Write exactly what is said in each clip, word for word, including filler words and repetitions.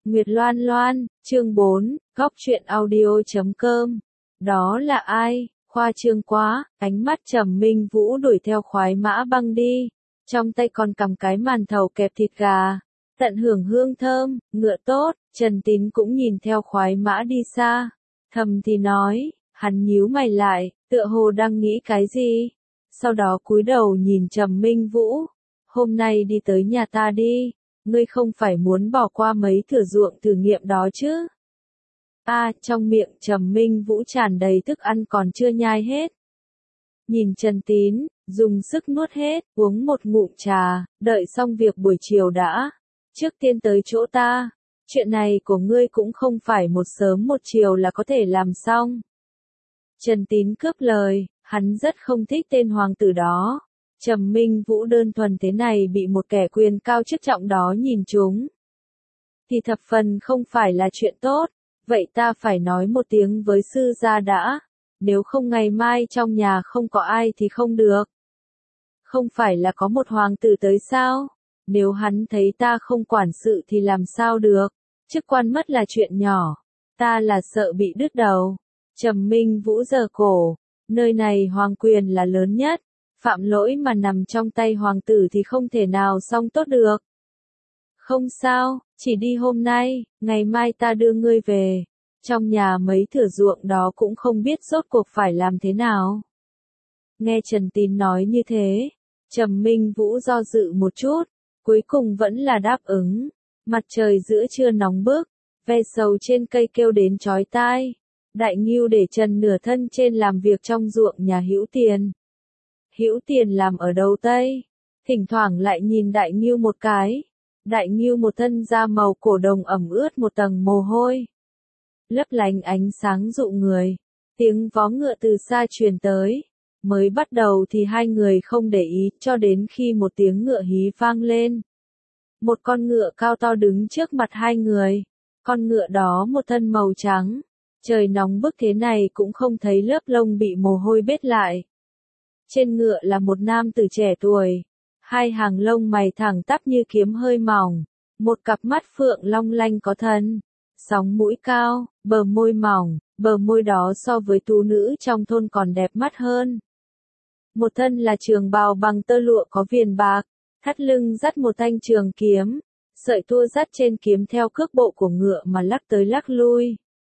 Nguyệt Loan Loan, chương bốn, góc truyện audio chấm com. Đó là ai? Khoa trương quá, ánh mắt Trầm Minh Vũ đuổi theo khoái mã băng đi, trong tay còn cầm cái màn thầu kẹp thịt gà, tận hưởng hương thơm, ngựa tốt. Trần Tín cũng nhìn theo khoái mã đi xa, thầm thì nói, hắn nhíu mày lại, tựa hồ đang nghĩ cái gì, sau đó cúi đầu nhìn Trầm Minh Vũ, hôm nay đi tới nhà ta đi, ngươi không phải muốn bỏ qua mấy thửa ruộng thử nghiệm đó chứ? A, à, trong miệng Trầm Minh Vũ tràn đầy thức ăn còn chưa nhai hết. Nhìn Trần Tín, dùng sức nuốt hết, uống một ngụm trà, đợi xong việc buổi chiều đã. Trước tiên tới chỗ ta, chuyện này của ngươi cũng không phải một sớm một chiều là có thể làm xong. Trần Tín cướp lời, hắn rất không thích tên hoàng tử đó. Trầm Minh Vũ đơn thuần thế này bị một kẻ quyền cao chức trọng đó nhìn trúng, thì thập phần không phải là chuyện tốt. Vậy ta phải nói một tiếng với sư gia đã, nếu không ngày mai trong nhà không có ai thì không được. Không phải là có một hoàng tử tới sao? Nếu hắn thấy ta không quản sự thì làm sao được? Chức quan mất là chuyện nhỏ, ta là sợ bị đứt đầu. Trầm Minh Vũ giơ cổ, nơi này hoàng quyền là lớn nhất, phạm lỗi mà nằm trong tay hoàng tử thì không thể nào xong tốt được. Không sao, chỉ đi hôm nay, ngày mai ta đưa ngươi về. Trong nhà mấy thửa ruộng đó cũng không biết rốt cuộc phải làm thế nào. Nghe Trần Tín nói như thế, Trầm Minh Vũ do dự một chút, cuối cùng vẫn là đáp ứng. Mặt trời giữa trưa nóng bức, ve sầu trên cây kêu đến chói tai. Đại Ngưu để trần nửa thân trên làm việc trong ruộng nhà Hữu Tiền. Hữu Tiền làm ở đầu tây, thỉnh thoảng lại nhìn Đại Ngưu một cái. Đại Ngưu một thân da màu cổ đồng ẩm ướt một tầng mồ hôi, lấp lánh ánh sáng dụ người. Tiếng vó ngựa từ xa truyền tới. Mới bắt đầu thì hai người không để ý, cho đến khi một tiếng ngựa hí vang lên. Một con ngựa cao to đứng trước mặt hai người. Con ngựa đó một thân màu trắng. Trời nóng bức thế này cũng không thấy lớp lông bị mồ hôi bết lại. Trên ngựa là một nam tử trẻ tuổi. Hai hàng lông mày thẳng tắp như kiếm hơi mỏng. Một cặp mắt phượng long lanh có thân. Sóng mũi cao, bờ môi mỏng, bờ môi đó so với tú nữ trong thôn còn đẹp mắt hơn. Một thân là trường bào bằng tơ lụa có viền bạc, thắt lưng dắt một thanh trường kiếm, sợi tua dắt trên kiếm theo cước bộ của ngựa mà lắc tới lắc lui.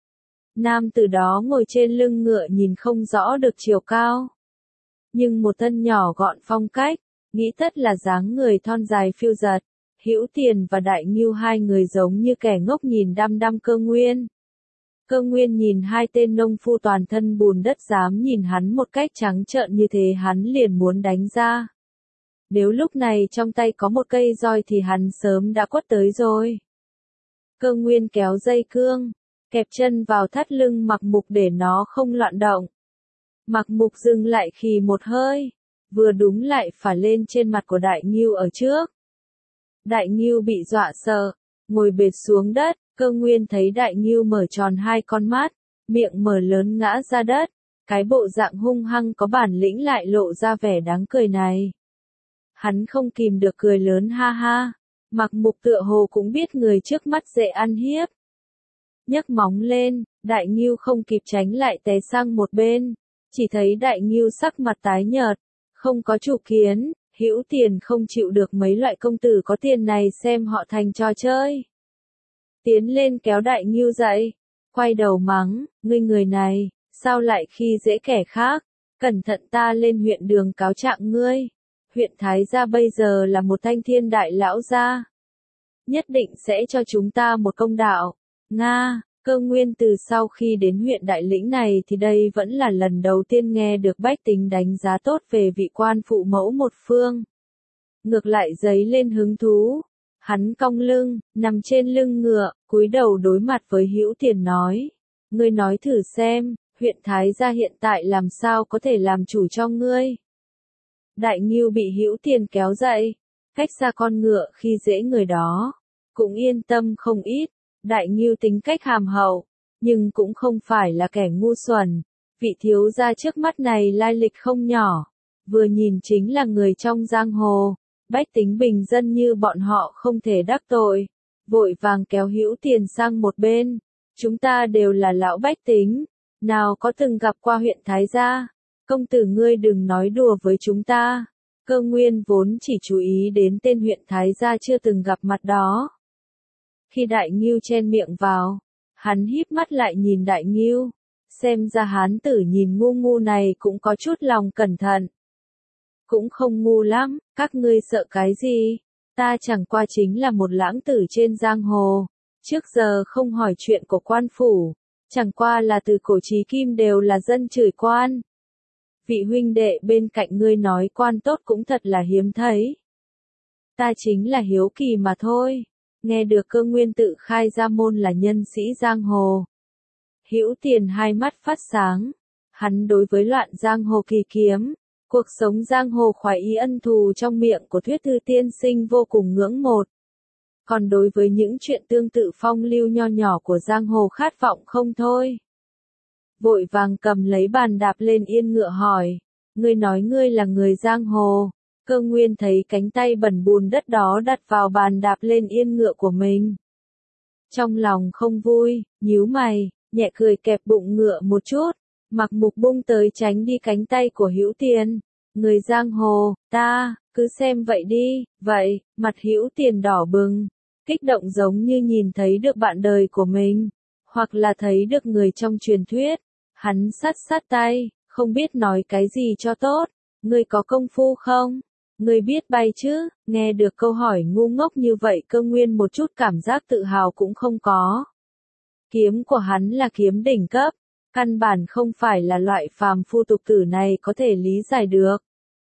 Nam tử đó ngồi trên lưng ngựa nhìn không rõ được chiều cao, nhưng một thân nhỏ gọn phong cách, nghĩ tất là dáng người thon dài phiêu dật. Hữu Tiền và Đại Ngưu hai người giống như kẻ ngốc nhìn đăm đăm Cơ Nguyên. Cơ Nguyên nhìn hai tên nông phu toàn thân bùn đất dám nhìn hắn một cách trắng trợn như thế hắn liền muốn đánh ra. Nếu lúc này trong tay có một cây roi thì hắn sớm đã quất tới rồi. Cơ Nguyên kéo dây cương, kẹp chân vào thắt lưng Mặc Mục để nó không loạn động. Mặc Mục dừng lại khì một hơi, vừa đúng lại phả lên trên mặt của Đại Ngưu ở trước. Đại Ngưu bị dọa sợ, ngồi bệt xuống đất. Cơ Nguyên thấy Đại Ngưu mở tròn hai con mắt, miệng mở lớn ngã ra đất, cái bộ dạng hung hăng có bản lĩnh lại lộ ra vẻ đáng cười này. Hắn không kìm được cười lớn ha ha. Mặc Mục tựa hồ cũng biết người trước mắt dễ ăn hiếp. Nhấc móng lên, Đại Ngưu không kịp tránh lại té sang một bên, chỉ thấy Đại Ngưu sắc mặt tái nhợt, không có chủ kiến. Hữu Tiền không chịu được mấy loại công tử có tiền này xem họ thành trò chơi. Tiến lên kéo Đại Ngưu dậy, quay đầu mắng, ngươi người này, sao lại khi dễ kẻ khác, cẩn thận ta lên huyện đường cáo trạng ngươi. Huyện Thái gia bây giờ là một thanh thiên đại lão gia, nhất định sẽ cho chúng ta một công đạo. Nga, Cơ Nguyên từ sau khi đến huyện Đại Lĩnh này thì đây vẫn là lần đầu tiên nghe được bách tính đánh giá tốt về vị quan phụ mẫu một phương. Ngược lại dấy lên hứng thú. Hắn cong lưng, nằm trên lưng ngựa, cúi đầu đối mặt với Hữu Tiền nói. Ngươi nói thử xem, huyện Thái gia hiện tại làm sao có thể làm chủ cho ngươi. Đại Ngưu bị Hữu Tiền kéo dậy, cách xa con ngựa khi dễ người đó, cũng yên tâm không ít. Đại Ngưu tính cách hàm hậu, nhưng cũng không phải là kẻ ngu xuẩn. Vị thiếu gia trước mắt này lai lịch không nhỏ, vừa nhìn chính là người trong giang hồ. Bách tính bình dân như bọn họ không thể đắc tội, vội vàng kéo Hữu Tiền sang một bên. Chúng ta đều là lão bách tính, nào có từng gặp qua huyện Thái gia, công tử ngươi đừng nói đùa với chúng ta. Cơ Nguyên vốn chỉ chú ý đến tên huyện Thái gia chưa từng gặp mặt đó. Khi Đại Ngưu chen miệng vào, hắn híp mắt lại nhìn Đại Ngưu, xem ra hán tử nhìn ngu ngu này cũng có chút lòng cẩn thận. Cũng không ngu lắm, các ngươi sợ cái gì? Ta chẳng qua chính là một lãng tử trên giang hồ, trước giờ không hỏi chuyện của quan phủ, chẳng qua là từ cổ chí kim đều là dân chửi quan. Vị huynh đệ bên cạnh ngươi nói quan tốt cũng thật là hiếm thấy. Ta chính là hiếu kỳ mà thôi. Nghe được Cơ Nguyên tự khai ra môn là nhân sĩ giang hồ. Hữu Tiền hai mắt phát sáng. Hắn đối với loạn giang hồ kỳ kiếm, cuộc sống giang hồ khoái ý ân thù trong miệng của Thuyết Thư tiên sinh vô cùng ngưỡng mộ. Còn đối với những chuyện tương tự phong lưu nho nhỏ của giang hồ khát vọng không thôi. Vội vàng cầm lấy bàn đạp lên yên ngựa hỏi, ngươi nói ngươi là người giang hồ. Cơ Nguyên thấy cánh tay bẩn bùn đất đó đặt vào bàn đạp lên yên ngựa của mình. Trong lòng không vui, nhíu mày, nhẹ cười kẹp bụng ngựa một chút, mặc mục bung tới tránh đi cánh tay của Hữu Tiền. Người giang hồ, ta, cứ xem vậy đi, vậy, mặt Hữu Tiền đỏ bừng, kích động giống như nhìn thấy được bạn đời của mình, hoặc là thấy được người trong truyền thuyết. Hắn sát sát tay, không biết nói cái gì cho tốt, ngươi có công phu không? Ngươi biết bay chứ? Nghe được câu hỏi ngu ngốc như vậy Cơ Nguyên một chút cảm giác tự hào cũng không có. Kiếm của hắn là kiếm đỉnh cấp, căn bản không phải là loại phàm phu tục tử này có thể lý giải được.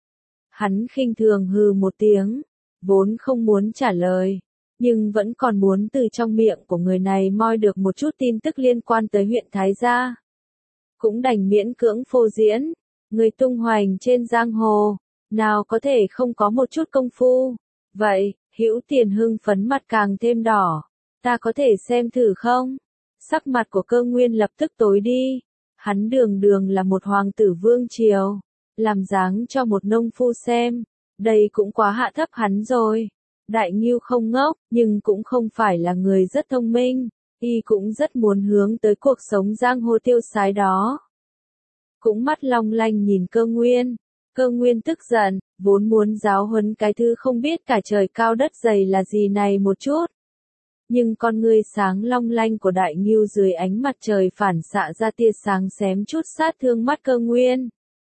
Hắn khinh thường hừ một tiếng, vốn không muốn trả lời, nhưng vẫn còn muốn từ trong miệng của người này moi được một chút tin tức liên quan tới huyện Thái gia. Cũng đành miễn cưỡng phô diễn, người tung hoành trên giang hồ, nào có thể không có một chút công phu. Vậy, Hữu Tiền hưng phấn mặt càng thêm đỏ, ta có thể xem thử không? Sắc mặt của Cơ Nguyên lập tức tối đi, hắn đường đường là một hoàng tử vương triều, làm dáng cho một nông phu xem, đây cũng quá hạ thấp hắn rồi. Đại Ngưu không ngốc, nhưng cũng không phải là người rất thông minh. Y cũng rất muốn hướng tới cuộc sống giang hồ tiêu sái đó. Cũng mắt long lanh nhìn Cơ Nguyên. Cơ Nguyên tức giận, vốn muốn giáo huấn cái thứ không biết cả trời cao đất dày là gì này một chút. Nhưng con ngươi sáng long lanh của Đại Ngưu dưới ánh mặt trời phản xạ ra tia sáng xém chút sát thương mắt Cơ Nguyên.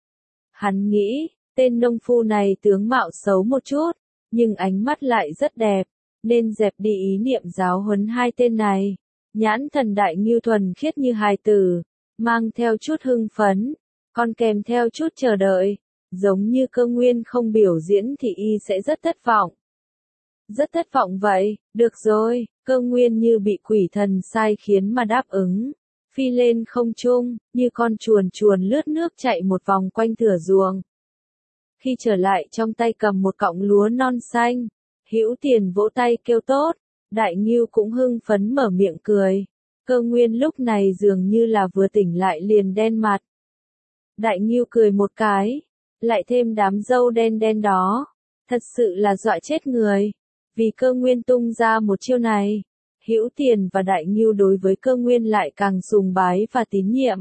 Hắn nghĩ, tên nông phu này tướng mạo xấu một chút, nhưng ánh mắt lại rất đẹp, nên dẹp đi ý niệm giáo huấn hai tên này. Nhãn thần Đại Ngưu thuần khiết như hài tử, mang theo chút hưng phấn, còn kèm theo chút chờ đợi, giống như Cơ Nguyên không biểu diễn thì y sẽ rất thất vọng. Rất thất vọng vậy, được rồi, Cơ Nguyên như bị quỷ thần sai khiến mà đáp ứng, phi lên không trung, như con chuồn chuồn lướt nước chạy một vòng quanh thửa ruộng. Khi trở lại trong tay cầm một cọng lúa non xanh, Hữu Tiền vỗ tay kêu tốt. Đại Ngưu cũng hưng phấn mở miệng cười. Cơ Nguyên lúc này dường như là vừa tỉnh lại liền đen mặt. Đại Ngưu cười một cái, lại thêm đám râu đen đen đó, thật sự là dọa chết người. Vì Cơ Nguyên tung ra một chiêu này, Hữu Tiền và Đại Ngưu đối với Cơ Nguyên lại càng sùng bái và tín nhiệm.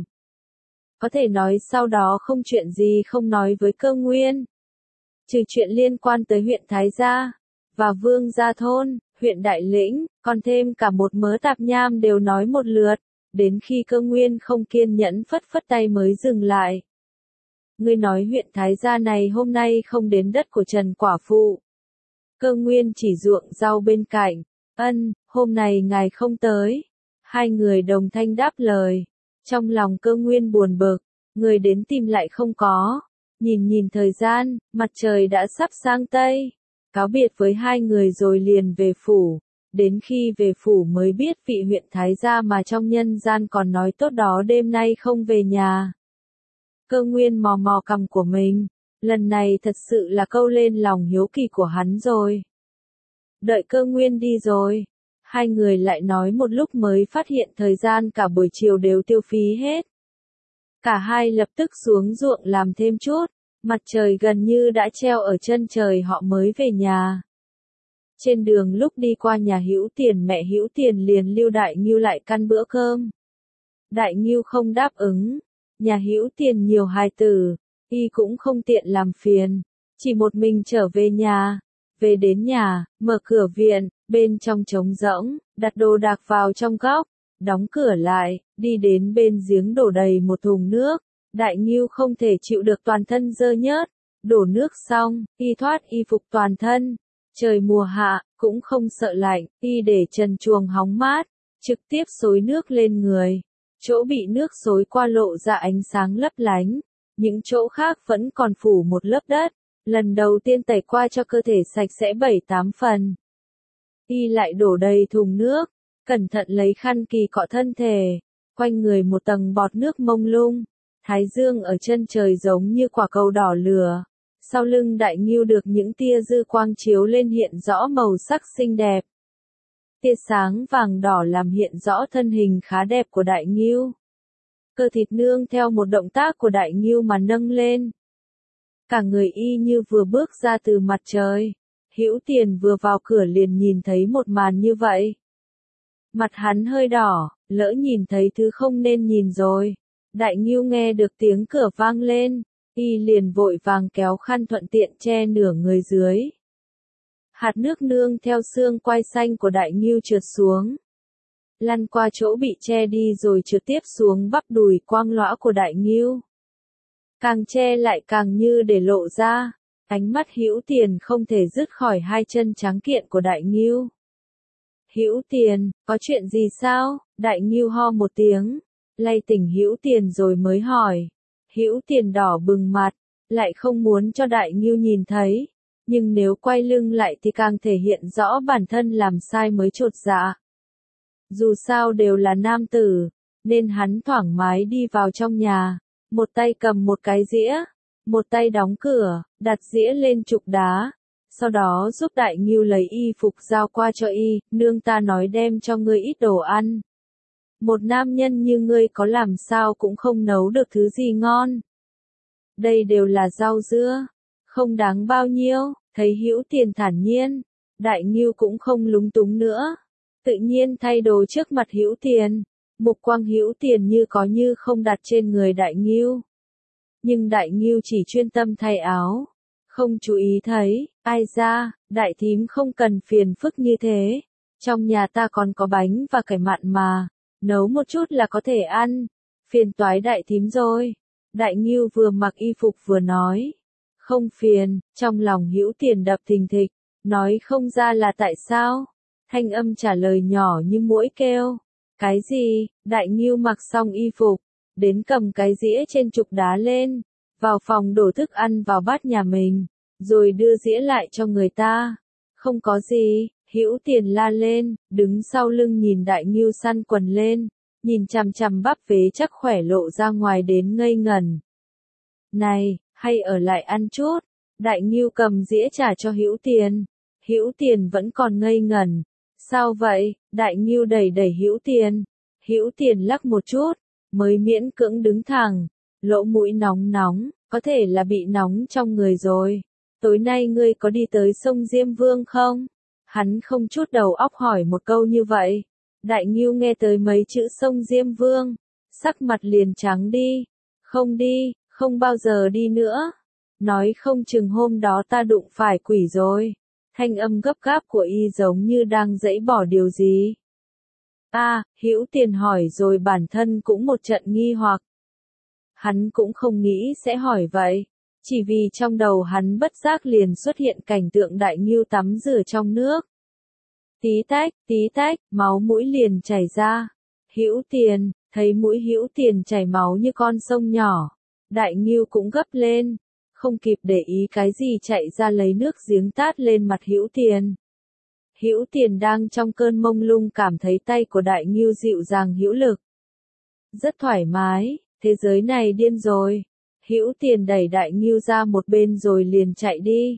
Có thể nói sau đó không chuyện gì không nói với Cơ Nguyên. Trừ chuyện liên quan tới huyện Thái gia và Vương gia thôn, huyện Đại Lĩnh, còn thêm cả một mớ tạp nham đều nói một lượt, đến khi Cơ Nguyên không kiên nhẫn phất phất tay mới dừng lại. Ngươi nói huyện Thái gia này hôm nay không đến đất của Trần Quả Phụ. Cơ Nguyên chỉ ruộng rau bên cạnh, ân, hôm nay ngài không tới. Hai người đồng thanh đáp lời, trong lòng Cơ Nguyên buồn bực, người đến tìm lại không có. Nhìn nhìn thời gian, mặt trời đã sắp sang Tây. Cáo biệt với hai người rồi liền về phủ, đến khi về phủ mới biết vị huyện Thái gia mà trong nhân gian còn nói tốt đó đêm nay không về nhà. Cơ Nguyên mò mò cằm của mình, lần này thật sự là câu lên lòng hiếu kỳ của hắn rồi. Đợi Cơ Nguyên đi rồi, hai người lại nói một lúc mới phát hiện thời gian cả buổi chiều đều tiêu phí hết. Cả hai lập tức xuống ruộng làm thêm chút. Mặt trời gần như đã treo ở chân trời họ mới về nhà. Trên đường lúc đi qua nhà Hữu Tiền, mẹ Hữu Tiền liền lưu Đại Ngưu lại căn bữa cơm. Đại Ngưu không đáp ứng, nhà Hữu Tiền nhiều hài tử, y cũng không tiện làm phiền, chỉ một mình trở về nhà. Về đến nhà, mở cửa viện, bên trong trống rỗng, đặt đồ đạc vào trong góc, đóng cửa lại, đi đến bên giếng đổ đầy một thùng nước. Đại Ngưu không thể chịu được toàn thân dơ nhớt, đổ nước xong, y thoát y phục toàn thân. Trời mùa hạ, cũng không sợ lạnh, y để trần truồng hóng mát, trực tiếp xối nước lên người. Chỗ bị nước xối qua lộ ra ánh sáng lấp lánh, những chỗ khác vẫn còn phủ một lớp đất. Lần đầu tiên tẩy qua cho cơ thể sạch sẽ bảy tám phần. Y lại đổ đầy thùng nước, cẩn thận lấy khăn kỳ cọ thân thể, quanh người một tầng bọt nước mông lung. Thái dương ở chân trời giống như quả cầu đỏ lửa. Sau lưng Đại Ngưu được những tia dư quang chiếu lên hiện rõ màu sắc xinh đẹp. Tia sáng vàng đỏ làm hiện rõ thân hình khá đẹp của Đại Ngưu. Cơ thịt nương theo một động tác của Đại Ngưu mà nâng lên. Cả người y như vừa bước ra từ mặt trời. Hữu Tiền vừa vào cửa liền nhìn thấy một màn như vậy. Mặt hắn hơi đỏ, lỡ nhìn thấy thứ không nên nhìn rồi. Đại Ngưu nghe được tiếng cửa vang lên, y liền vội vàng kéo khăn thuận tiện che nửa người dưới. Hạt nước nương theo xương quai xanh của Đại Ngưu trượt xuống, lăn qua chỗ bị che đi rồi trượt tiếp xuống bắp đùi quang lõa của Đại Ngưu. Càng che lại càng như để lộ ra, ánh mắt Hữu Tiền không thể dứt khỏi hai chân trắng kiện của Đại Ngưu. Hữu Tiền, có chuyện gì sao? Đại Ngưu ho một tiếng, lay tỉnh Hữu Tiền rồi mới hỏi. Hữu Tiền đỏ bừng mặt, lại không muốn cho Đại Ngưu nhìn thấy, nhưng nếu quay lưng lại thì càng thể hiện rõ bản thân làm sai mới chột dạ. Dù sao đều là nam tử, nên hắn thoải mái đi vào trong nhà, một tay cầm một cái dĩa, một tay đóng cửa, đặt dĩa lên trục đá, sau đó giúp Đại Ngưu lấy y phục giao qua cho y, nương ta nói đem cho ngươi ít đồ ăn. Một nam nhân như ngươi có làm sao cũng không nấu được thứ gì ngon. Đây đều là rau dưa, không đáng bao nhiêu. Thấy Hữu Tiền thản nhiên, Đại Ngưu cũng không lúng túng nữa, tự nhiên thay đồ trước mặt Hữu Tiền. Mục quang Hữu Tiền như có như không đặt trên người Đại Ngưu. Nhưng Đại Ngưu chỉ chuyên tâm thay áo, không chú ý thấy. Ai ra, đại thím không cần phiền phức như thế, trong nhà ta còn có bánh và cải mặn mà, nấu một chút là có thể ăn. Phiền toái đại thím rồi. Đại Ngưu vừa mặc y phục vừa nói. Không phiền. Trong lòng Hữu Tiền đập thình thịch, nói không ra là tại sao. Thanh âm trả lời nhỏ như muỗi kêu. Cái gì? Đại Ngưu mặc xong y phục, đến cầm cái dĩa trên trục đá lên, vào phòng đổ thức ăn vào bát nhà mình, rồi đưa dĩa lại cho người ta. Không có gì. Hữu Tiền la lên, đứng sau lưng nhìn Đại Ngưu săn quần lên, nhìn chằm chằm bắp vế chắc khỏe lộ ra ngoài đến ngây ngẩn. Này, hay ở lại ăn chút. Đại Ngưu cầm dĩa trả cho Hữu Tiền. Hữu Tiền vẫn còn ngây ngẩn. Sao vậy? Đại Ngưu đẩy đẩy Hữu Tiền. Hữu Tiền lắc một chút, mới miễn cưỡng đứng thẳng. Lỗ mũi nóng nóng, có thể là bị nóng trong người rồi. Tối nay ngươi có đi tới sông Diêm Vương không? Hắn không chút đầu óc hỏi một câu như vậy. Đại Ngưu nghe tới mấy chữ sông Diêm Vương, sắc mặt liền trắng đi. Không đi, không bao giờ đi nữa. Nói không chừng hôm đó ta đụng phải quỷ rồi. Thanh âm gấp gáp của y giống như đang dãy bỏ điều gì. A, à, Hữu Tiền hỏi rồi bản thân cũng một trận nghi hoặc. Hắn cũng không nghĩ sẽ hỏi vậy. Chỉ vì trong đầu hắn bất giác liền xuất hiện cảnh tượng Đại Ngưu tắm rửa trong nước. Tí tách, tí tách, máu mũi liền chảy ra. Hữu Tiền, thấy mũi Hữu Tiền chảy máu như con sông nhỏ. Đại Ngưu cũng gấp lên, không kịp để ý cái gì chạy ra lấy nước giếng tát lên mặt Hữu Tiền. Hữu Tiền đang trong cơn mông lung cảm thấy tay của Đại Ngưu dịu dàng hữu lực. Rất thoải mái, thế giới này điên rồi. Hữu Tiền đẩy Đại Ngưu ra một bên rồi liền chạy đi.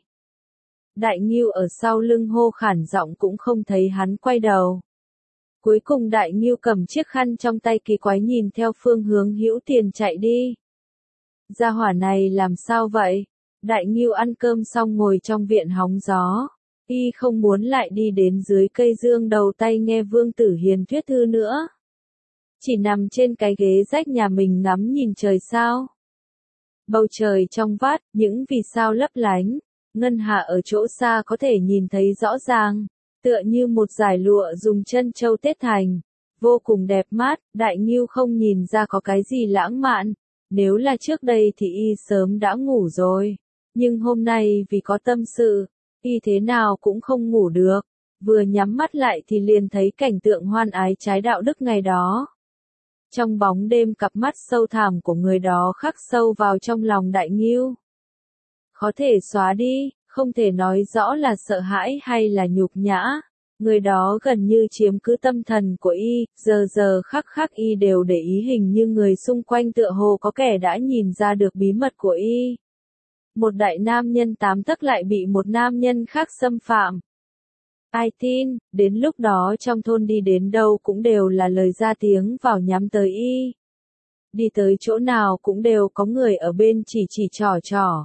Đại Ngưu ở sau lưng hô khản giọng cũng không thấy hắn quay đầu. Cuối cùng Đại Ngưu cầm chiếc khăn trong tay kỳ quái nhìn theo phương hướng Hữu Tiền chạy đi. Gia hỏa này làm sao vậy? Đại Ngưu ăn cơm xong ngồi trong viện hóng gió. Y không muốn lại đi đến dưới cây dương đầu tay nghe Vương Tử Hiền thuyết thư nữa. Chỉ nằm trên cái ghế rách nhà mình ngắm nhìn trời sao. Bầu trời trong vắt, những vì sao lấp lánh, ngân hà ở chỗ xa có thể nhìn thấy rõ ràng, tựa như một dải lụa dùng chân châu tết thành, vô cùng đẹp mắt. Đại Ngưu không nhìn ra có cái gì lãng mạn, nếu là trước đây thì y sớm đã ngủ rồi, nhưng hôm nay vì có tâm sự, y thế nào cũng không ngủ được, vừa nhắm mắt lại thì liền thấy cảnh tượng hoan ái trái đạo đức ngày đó. Trong bóng đêm cặp mắt sâu thẳm của người đó khắc sâu vào trong lòng Đại Ngưu. Khó thể xóa đi, không thể nói rõ là sợ hãi hay là nhục nhã. Người đó gần như chiếm cứ tâm thần của y, giờ giờ khắc khắc y đều để ý, hình như người xung quanh tựa hồ có kẻ đã nhìn ra được bí mật của y. Một đại nam nhân tám tấc lại bị một nam nhân khác xâm phạm. Ai tin, đến lúc đó trong thôn đi đến đâu cũng đều là lời ra tiếng vào nhắm tới y. Đi tới chỗ nào cũng đều có người ở bên chỉ chỉ trò trò.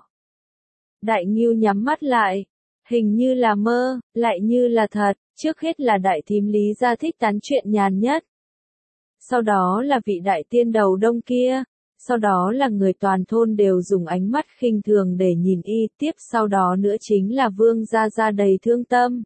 Đại Ngưu nhắm mắt lại, hình như là mơ, lại như là thật, trước hết là đại thím Lý Gia thích tán chuyện nhàn nhất. Sau đó là vị đại tiên đầu đông kia, sau đó là người toàn thôn đều dùng ánh mắt khinh thường để nhìn y, tiếp sau đó nữa chính là Vương Gia Gia đầy thương tâm.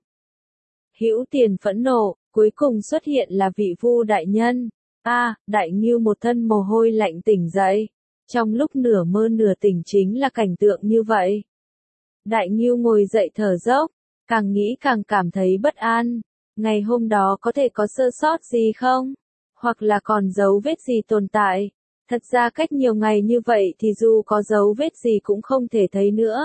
Hữu Tiền phẫn nộ, cuối cùng xuất hiện là vị Vu đại nhân. A, à, Đại Ngưu một thân mồ hôi lạnh tỉnh dậy. Trong lúc nửa mơ nửa tỉnh chính là cảnh tượng như vậy. Đại Ngưu ngồi dậy thở dốc, càng nghĩ càng cảm thấy bất an. Ngày hôm đó có thể có sơ sót gì không? Hoặc là còn dấu vết gì tồn tại? Thật ra cách nhiều ngày như vậy thì dù có dấu vết gì cũng không thể thấy nữa.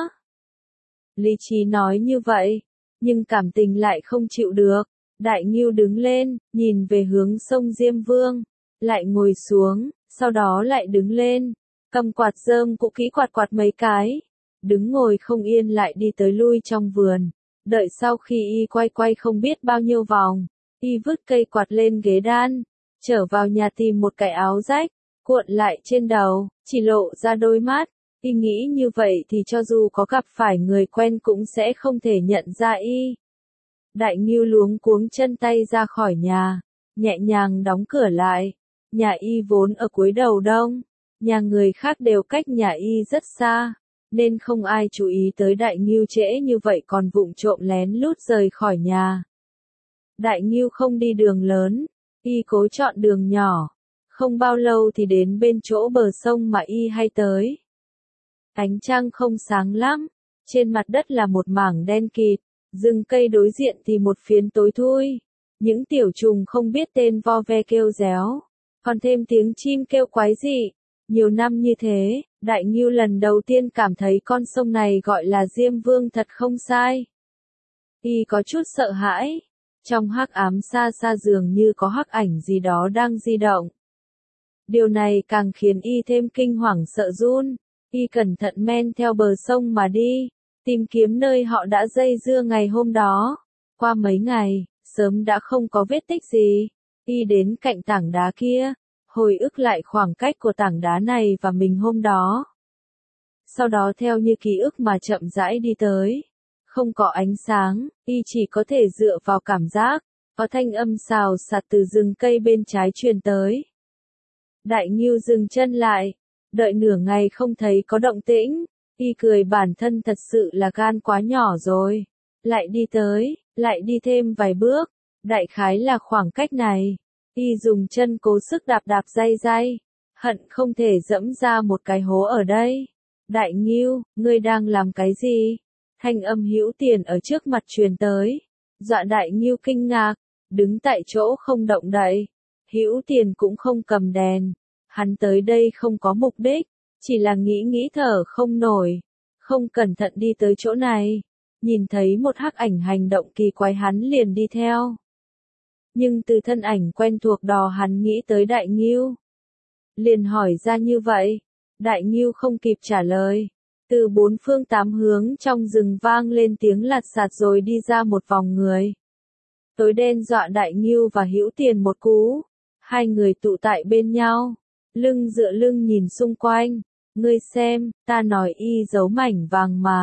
Lý trí nói như vậy, nhưng cảm tình lại không chịu được. Đại Ngưu đứng lên, nhìn về hướng sông Diêm Vương, lại ngồi xuống, sau đó lại đứng lên, cầm quạt rơm cũ kỹ quạt quạt mấy cái, đứng ngồi không yên lại đi tới lui trong vườn, đợi sau khi y quay quay không biết bao nhiêu vòng, y vứt cây quạt lên ghế đan, trở vào nhà tìm một cái áo rách, cuộn lại trên đầu, chỉ lộ ra đôi mắt. Y nghĩ như vậy thì cho dù có gặp phải người quen cũng sẽ không thể nhận ra y. Đại Ngưu luống cuống chân tay ra khỏi nhà, nhẹ nhàng đóng cửa lại. Nhà y vốn ở cuối đầu đông, nhà người khác đều cách nhà y rất xa, nên không ai chú ý tới Đại Ngưu trễ như vậy còn vụng trộm lén lút rời khỏi nhà. Đại Ngưu không đi đường lớn, y cố chọn đường nhỏ, không bao lâu thì đến bên chỗ bờ sông mà y hay tới. Ánh trăng không sáng lắm, trên mặt đất là một mảng đen kịt, rừng cây đối diện thì một phiến tối thui, những tiểu trùng không biết tên vo ve kêu réo, còn thêm tiếng chim kêu quái dị. Nhiều năm như thế, Đại Ngưu lần đầu tiên cảm thấy con sông này gọi là Diêm Vương thật không sai. Y có chút sợ hãi, trong hắc ám xa xa dường như có hắc ảnh gì đó đang di động. Điều này càng khiến y thêm kinh hoàng sợ run. Y cẩn thận men theo bờ sông mà đi, tìm kiếm nơi họ đã dây dưa ngày hôm đó. Qua mấy ngày, sớm đã không có vết tích gì. Y đến cạnh tảng đá kia, hồi ức lại khoảng cách của tảng đá này và mình hôm đó. Sau đó theo như ký ức mà chậm rãi đi tới. Không có ánh sáng, y chỉ có thể dựa vào cảm giác, có thanh âm xào xạc từ rừng cây bên trái truyền tới. Đại Ngưu dừng chân lại. Đợi nửa ngày không thấy có động tĩnh, y cười bản thân thật sự là gan quá nhỏ rồi. Lại đi tới, lại đi thêm vài bước, đại khái là khoảng cách này. Y dùng chân cố sức đạp đạp day day, hận không thể dẫm ra một cái hố ở đây. Đại Ngưu, ngươi đang làm cái gì? Thanh âm Hữu Tiền ở trước mặt truyền tới. Dọa Đại Ngưu kinh ngạc, đứng tại chỗ không động đậy. Hữu Tiền cũng không cầm đèn. Hắn tới đây không có mục đích, chỉ là nghĩ nghĩ thở không nổi, không cẩn thận đi tới chỗ này, nhìn thấy một hắc ảnh hành động kỳ quái hắn liền đi theo. Nhưng từ thân ảnh quen thuộc đó hắn nghĩ tới Đại Ngưu. Liền hỏi ra như vậy, Đại Ngưu không kịp trả lời. Từ bốn phương tám hướng trong rừng vang lên tiếng lạt sạt rồi đi ra một vòng người. Tối đen dọa Đại Ngưu và Hữu Tiền một cú, hai người tụ tại bên nhau. Lưng dựa lưng nhìn xung quanh, ngươi xem, ta nói y giấu mảnh vàng mà,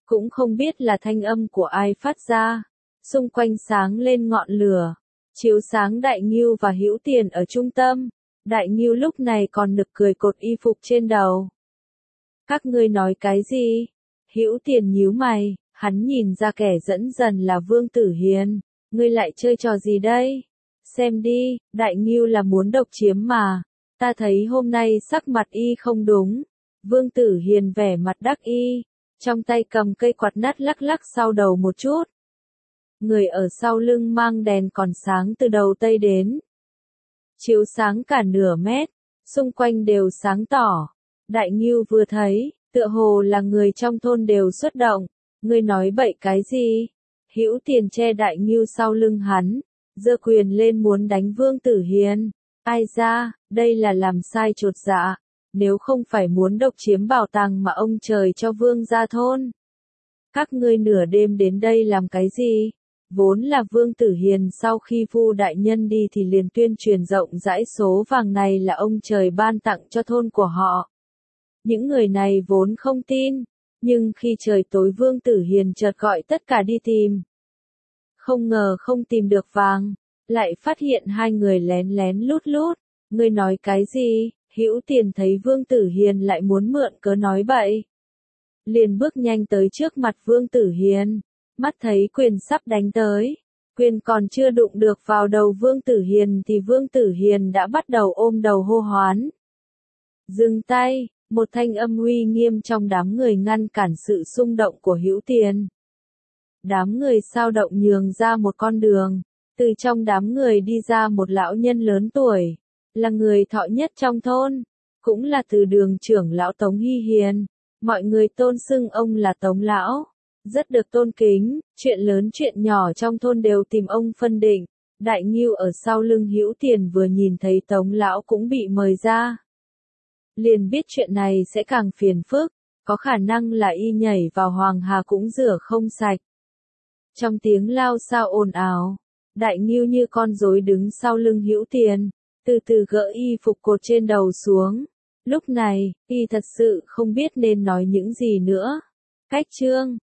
cũng không biết là thanh âm của ai phát ra. Xung quanh sáng lên ngọn lửa, chiếu sáng Đại Ngưu và Hữu Tiền ở trung tâm. Đại Ngưu lúc này còn nực cười cột y phục trên đầu. Các ngươi nói cái gì? Hữu Tiền nhíu mày, hắn nhìn ra kẻ dẫn dần là Vương Tử Hiền. Ngươi lại chơi trò gì đây? Xem đi, Đại Ngưu là muốn độc chiếm mà. Ta thấy hôm nay sắc mặt y không đúng. Vương Tử Hiền vẻ mặt đắc ý, trong tay cầm cây quạt nát lắc lắc sau đầu một chút. Người ở sau lưng mang đèn còn sáng từ đầu tây đến, chiếu sáng cả nửa mét, xung quanh đều sáng tỏ. Đại Ngưu vừa thấy, tựa hồ là người trong thôn đều xuất động. Ngươi nói bậy cái gì? Hữu Tiền che Đại Ngưu sau lưng hắn, giơ quyền lên muốn đánh Vương Tử Hiền. Ai ra, đây là làm sai chột dạ. Nếu không phải muốn độc chiếm bảo tàng mà ông trời cho Vương gia thôn. Các ngươi nửa đêm đến đây làm cái gì? Vốn là Vương Tử Hiền sau khi Vu đại nhân đi thì liền tuyên truyền rộng rãi số vàng này là ông trời ban tặng cho thôn của họ. Những người này vốn không tin, nhưng khi trời tối Vương Tử Hiền chợt gọi tất cả đi tìm. Không ngờ không tìm được vàng, lại phát hiện hai người lén lén lút lút. Ngươi nói cái gì? Hữu Tiền thấy Vương Tử Hiền lại muốn mượn cớ nói bậy, liền bước nhanh tới trước mặt Vương Tử Hiền, mắt thấy quyền sắp đánh tới, quyền còn chưa đụng được vào đầu Vương Tử Hiền thì Vương Tử Hiền đã bắt đầu ôm đầu hô hoán. Dừng tay, một thanh âm uy nghiêm trong đám người ngăn cản sự xung động của Hữu Tiền. Đám người sao động nhường ra một con đường, từ trong đám người đi ra một lão nhân lớn tuổi, là người thọ nhất trong thôn, cũng là từ đường trưởng lão Tống Hy Hiền. Mọi người tôn xưng ông là Tống lão, rất được tôn kính, chuyện lớn chuyện nhỏ trong thôn đều tìm ông phân định. Đại Ngưu ở sau lưng Hữu Tiền vừa nhìn thấy Tống lão cũng bị mời ra, liền biết chuyện này sẽ càng phiền phức, có khả năng là y nhảy vào Hoàng Hà cũng rửa không sạch. Trong tiếng lao xao ồn ào, Đại Ngưu như con rối đứng sau lưng Hữu Tiền, từ từ gỡ y phục cột trên đầu xuống. Lúc này, y thật sự không biết nên nói những gì nữa. Cách chương